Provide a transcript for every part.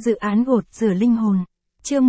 Dự án gột rửa linh hồn. Chương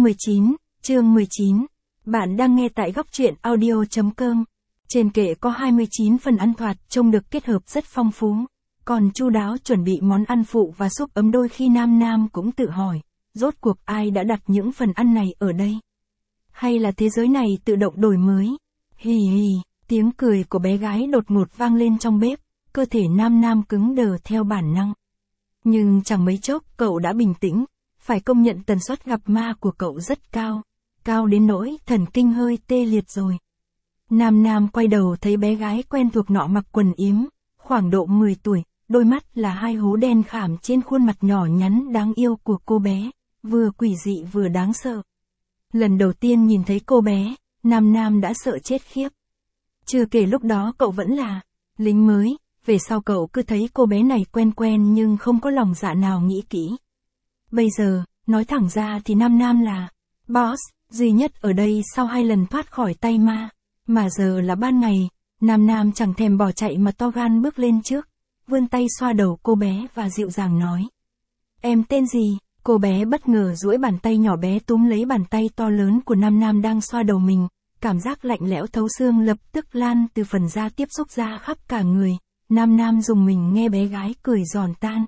19. Bạn đang nghe tại góc truyện audio.com. Trên kệ có 29 phần ăn thoạt trông được kết hợp rất phong phú. Còn chu đáo chuẩn bị món ăn phụ và súp ấm, đôi khi Nam cũng tự hỏi, rốt cuộc ai đã đặt những phần ăn này ở đây? Hay là thế giới này tự động đổi mới? Hì hì, tiếng cười của bé gái đột ngột vang lên trong bếp, cơ thể Nam cứng đờ theo bản năng. Nhưng chẳng mấy chốc cậu đã bình tĩnh, phải công nhận tần suất gặp ma của cậu rất cao, cao đến nỗi thần kinh hơi tê liệt rồi. Nam quay đầu thấy bé gái quen thuộc nọ mặc quần yếm, khoảng độ 10 tuổi, đôi mắt là hai hố đen khảm trên khuôn mặt nhỏ nhắn đáng yêu của cô bé, vừa quỷ dị vừa đáng sợ. Lần đầu tiên nhìn thấy cô bé, Nam đã sợ chết khiếp. Chưa kể lúc đó cậu vẫn là lính mới, về sau cậu cứ thấy cô bé này quen nhưng không có lòng dạ nào nghĩ kỹ. Bây giờ, nói thẳng ra thì Nam là boss duy nhất ở đây sau 2 lần thoát khỏi tay ma. Mà giờ là ban ngày, Nam chẳng thèm bỏ chạy mà to gan bước lên trước, vươn tay xoa đầu cô bé và dịu dàng nói. Em tên gì? Cô bé bất ngờ duỗi bàn tay nhỏ bé túm lấy bàn tay to lớn của Nam đang xoa đầu mình, cảm giác lạnh lẽo thấu xương lập tức lan từ phần da tiếp xúc ra khắp cả người. Nam dùng mình nghe bé gái cười giòn tan.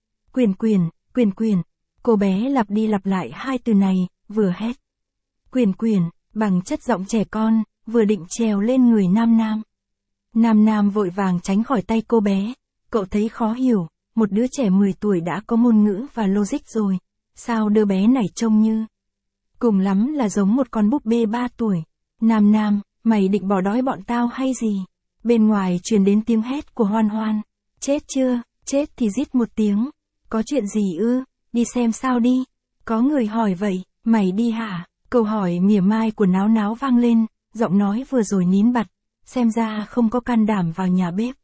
Quyền, cô bé lặp đi lặp lại 2 từ này, vừa hét. Quyền, bằng chất giọng trẻ con, vừa định trèo lên người Nam vội vàng tránh khỏi tay cô bé, cậu thấy khó hiểu, một đứa trẻ 10 tuổi đã có ngôn ngữ và logic rồi, sao đứa bé này trông như... Cùng lắm là giống một con búp bê 3 tuổi. Nam, mày định bỏ đói bọn tao hay gì? Bên ngoài truyền đến tiếng hét của Hoan. Chết chưa, chết thì rít một tiếng. Có chuyện gì ư, đi xem sao đi. Có người hỏi vậy, mày đi hả? Câu hỏi mỉa mai của Náo vang lên, giọng nói vừa rồi nín bặt, xem ra không có can đảm vào nhà bếp.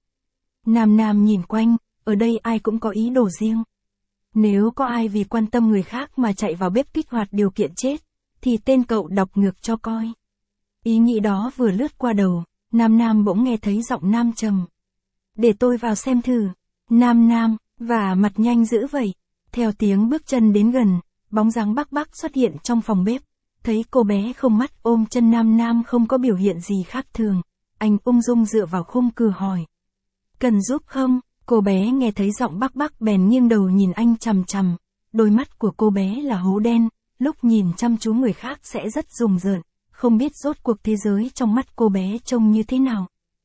Nam nhìn quanh, ở đây ai cũng có ý đồ riêng. Nếu có ai vì quan tâm người khác mà chạy vào bếp kích hoạt điều kiện chết, thì tên cậu đọc ngược cho coi. Ý nghĩ đó vừa lướt qua đầu, Nam bỗng nghe thấy giọng nam trầm. Để tôi vào xem thử. Nam, và mặt nhanh dữ vậy. Theo tiếng bước chân đến gần, bóng dáng Bắc xuất hiện trong phòng bếp. Thấy cô bé không mắt ôm chân Nam không có biểu hiện gì khác thường. Anh ung dung dựa vào khung cửa hỏi. Cần giúp không? Cô bé nghe thấy giọng Bắc bèn nghiêng đầu nhìn anh chằm. Đôi mắt của cô bé là hố đen, lúc nhìn chăm chú người khác sẽ rất rùng rợn. Không biết rốt cuộc thế giới trong mắt cô bé trông như thế nào.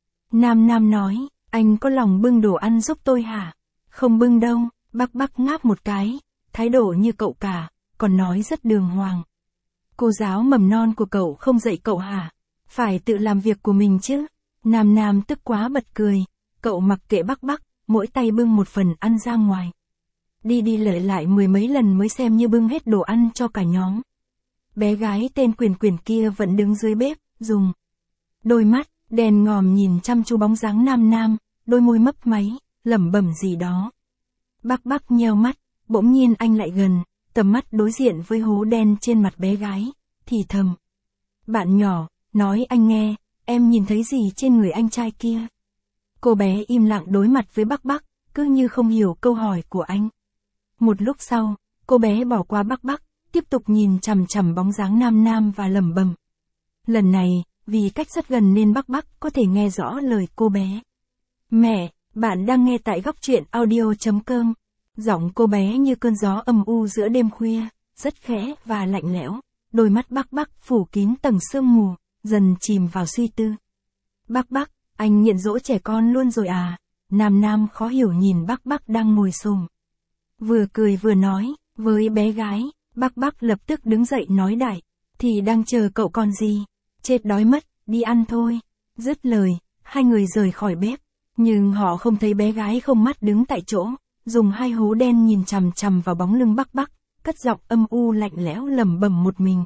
Nam nói, anh có lòng bưng đồ ăn giúp tôi hả? Không bưng đâu, Bắc ngáp một cái, thái độ như cậu cả, còn nói rất đường hoàng. Cô giáo mầm non của cậu không dạy cậu hả? Phải tự làm việc của mình chứ. Nam tức quá bật cười, cậu mặc kệ Bắc, mỗi tay bưng một phần ăn ra ngoài. Đi lại 10 mấy lần mới xem như bưng hết đồ ăn cho cả nhóm. Bé gái tên Quyền kia vẫn đứng dưới bếp, dùng đôi mắt đèn ngòm nhìn chăm chú bóng dáng Nam, đôi môi mấp máy, lẩm bẩm gì đó. Bắc nheo mắt, bỗng nhiên anh lại gần, tầm mắt đối diện với hố đen trên mặt bé gái, thì thầm. Bạn nhỏ, nói anh nghe, em nhìn thấy gì trên người anh trai kia? Cô bé im lặng đối mặt với Bắc, cứ như không hiểu câu hỏi của anh. Một lúc sau, cô bé bỏ qua Bắc, tiếp tục nhìn chằm bóng dáng Nam và lẩm bẩm. Lần này, vì cách rất gần nên Bắc có thể nghe rõ lời cô bé. Mẹ, bạn đang nghe tại góc truyện audio.com. Giọng cô bé như cơn gió âm u giữa đêm khuya, rất khẽ và lạnh lẽo. Đôi mắt Bắc phủ kín tầng sương mù, dần chìm vào suy tư. Bắc, anh nghiện dỗ trẻ con luôn rồi à? Nam khó hiểu nhìn Bắc đang ngồi xổm. Vừa cười vừa nói, với bé gái. Bắc lập tức đứng dậy nói đại, thì đang chờ cậu còn gì, chết đói mất, đi ăn thôi. Dứt lời, hai người rời khỏi bếp, nhưng họ không thấy bé gái không mắt đứng tại chỗ, dùng hai hố đen nhìn chằm vào bóng lưng Bắc, cất giọng âm u lạnh lẽo lẩm bẩm một mình.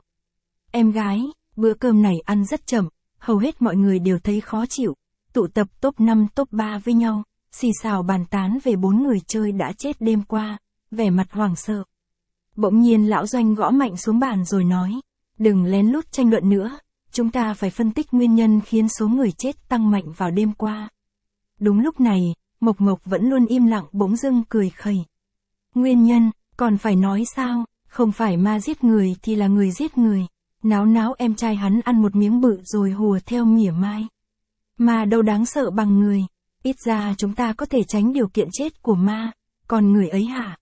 Em gái, bữa cơm này ăn rất chậm, hầu hết mọi người đều thấy khó chịu, tụ tập top 5 top 3 với nhau, xì xào bàn tán về 4 người chơi đã chết đêm qua, vẻ mặt hoảng sợ. Bỗng nhiên lão Doanh gõ mạnh xuống bàn rồi nói, đừng lén lút tranh luận nữa, chúng ta phải phân tích nguyên nhân khiến số người chết tăng mạnh vào đêm qua. Đúng lúc này, Mộc vẫn luôn im lặng bỗng dưng cười khẩy. Nguyên nhân, còn phải nói sao, Không phải ma giết người thì là người giết người. Náo náo em trai hắn ăn một miếng bự rồi hùa theo mỉa mai. Ma đâu đáng sợ bằng người. Ít ra chúng ta có thể tránh điều kiện chết của ma. Còn người ấy hả?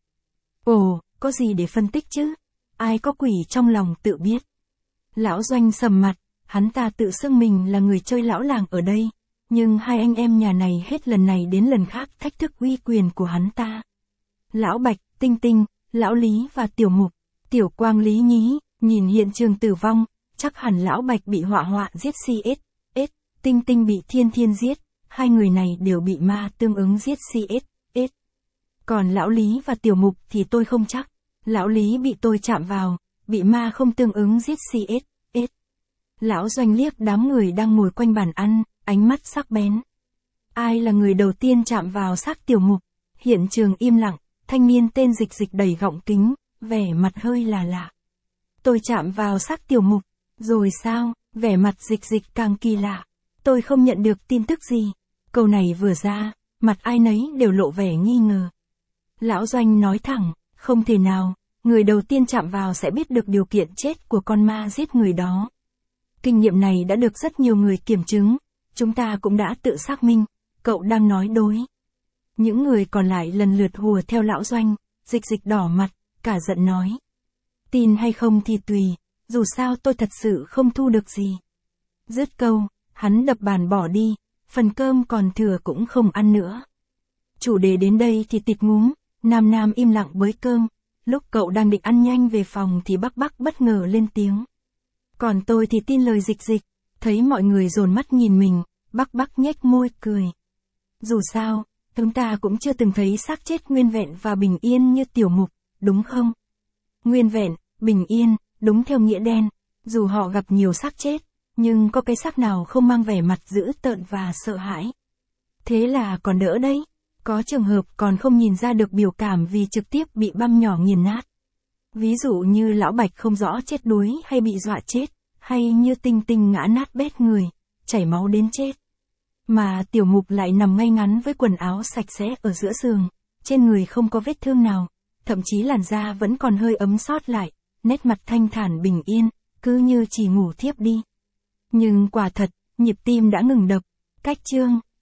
Ồ, có gì để phân tích chứ? Ai có quỷ trong lòng tự biết. Lão Doanh sầm mặt, hắn ta tự xưng mình là người chơi lão làng ở đây. Nhưng hai anh em nhà này hết lần này đến lần khác thách thức uy quyền của hắn ta. Lão Bạch, Tinh Tinh, Lão Lý và Tiểu Mục, Tiểu Quang Lý nhí, nhìn hiện trường tử vong, chắc hẳn Lão Bạch bị họa họa giết CS, Tinh Tinh bị Thiên Thiên giết, hai người này đều bị ma tương ứng giết CS. Còn Lão Lý và Tiểu Mục thì tôi không chắc. Lão Lý bị tôi chạm vào, bị ma không tương ứng giết CS. Lão Doanh liếc đám người đang ngồi quanh bàn ăn, ánh mắt sắc bén. Ai là người đầu tiên chạm vào xác Tiểu Mục? Hiện trường im lặng, thanh niên tên Dịch Dịch đầy gọng kính, vẻ mặt hơi là lạ. Tôi chạm vào xác Tiểu Mục, rồi sao? Vẻ mặt Dịch Dịch càng kỳ lạ. Tôi không nhận được tin tức gì. Câu này vừa ra, mặt ai nấy đều lộ vẻ nghi ngờ. Lão Doanh nói thẳng, không thể nào, người đầu tiên chạm vào sẽ biết được điều kiện chết của con ma giết người đó. Kinh nghiệm này đã được rất nhiều người kiểm chứng, chúng ta cũng đã tự xác minh, cậu đang nói đối. Những người còn lại lần lượt hùa theo Lão Doanh, Dịch Dịch đỏ mặt, cả giận nói. Tin hay không thì tùy, dù sao tôi thật sự không thu được gì. Dứt câu, hắn đập bàn bỏ đi, phần cơm còn thừa cũng không ăn nữa. Chủ đề đến đây thì tịt ngúm, Nam Nam im lặng bới cơm, lúc cậu đang định ăn nhanh về phòng thì Bắc Bắc bất ngờ lên tiếng. Còn tôi thì tin lời Dịch Dịch, thấy mọi người dồn mắt nhìn mình, Bắc Bắc nhếch môi cười. Dù sao, chúng ta cũng chưa từng thấy xác chết nguyên vẹn và bình yên như Tiểu Mục, đúng không? Nguyên vẹn, bình yên, đúng theo nghĩa đen, dù họ gặp nhiều xác chết, nhưng có cái xác nào không mang vẻ mặt dữ tợn và sợ hãi. Thế là còn đỡ đấy, có trường hợp còn không nhìn ra được biểu cảm vì trực tiếp bị băm nhỏ nghiền nát. Ví dụ như Lão Bạch không rõ chết đuối hay bị dọa chết, hay như Tinh Tinh ngã nát bét người, chảy máu đến chết. Mà Tiểu Mục lại nằm ngay ngắn với quần áo sạch sẽ ở giữa giường, trên người không có vết thương nào, thậm chí làn da vẫn còn hơi ấm sót lại, nét mặt thanh thản bình yên, cứ như chỉ ngủ thiếp đi. Nhưng quả thật, nhịp tim đã ngừng đập, cách chương.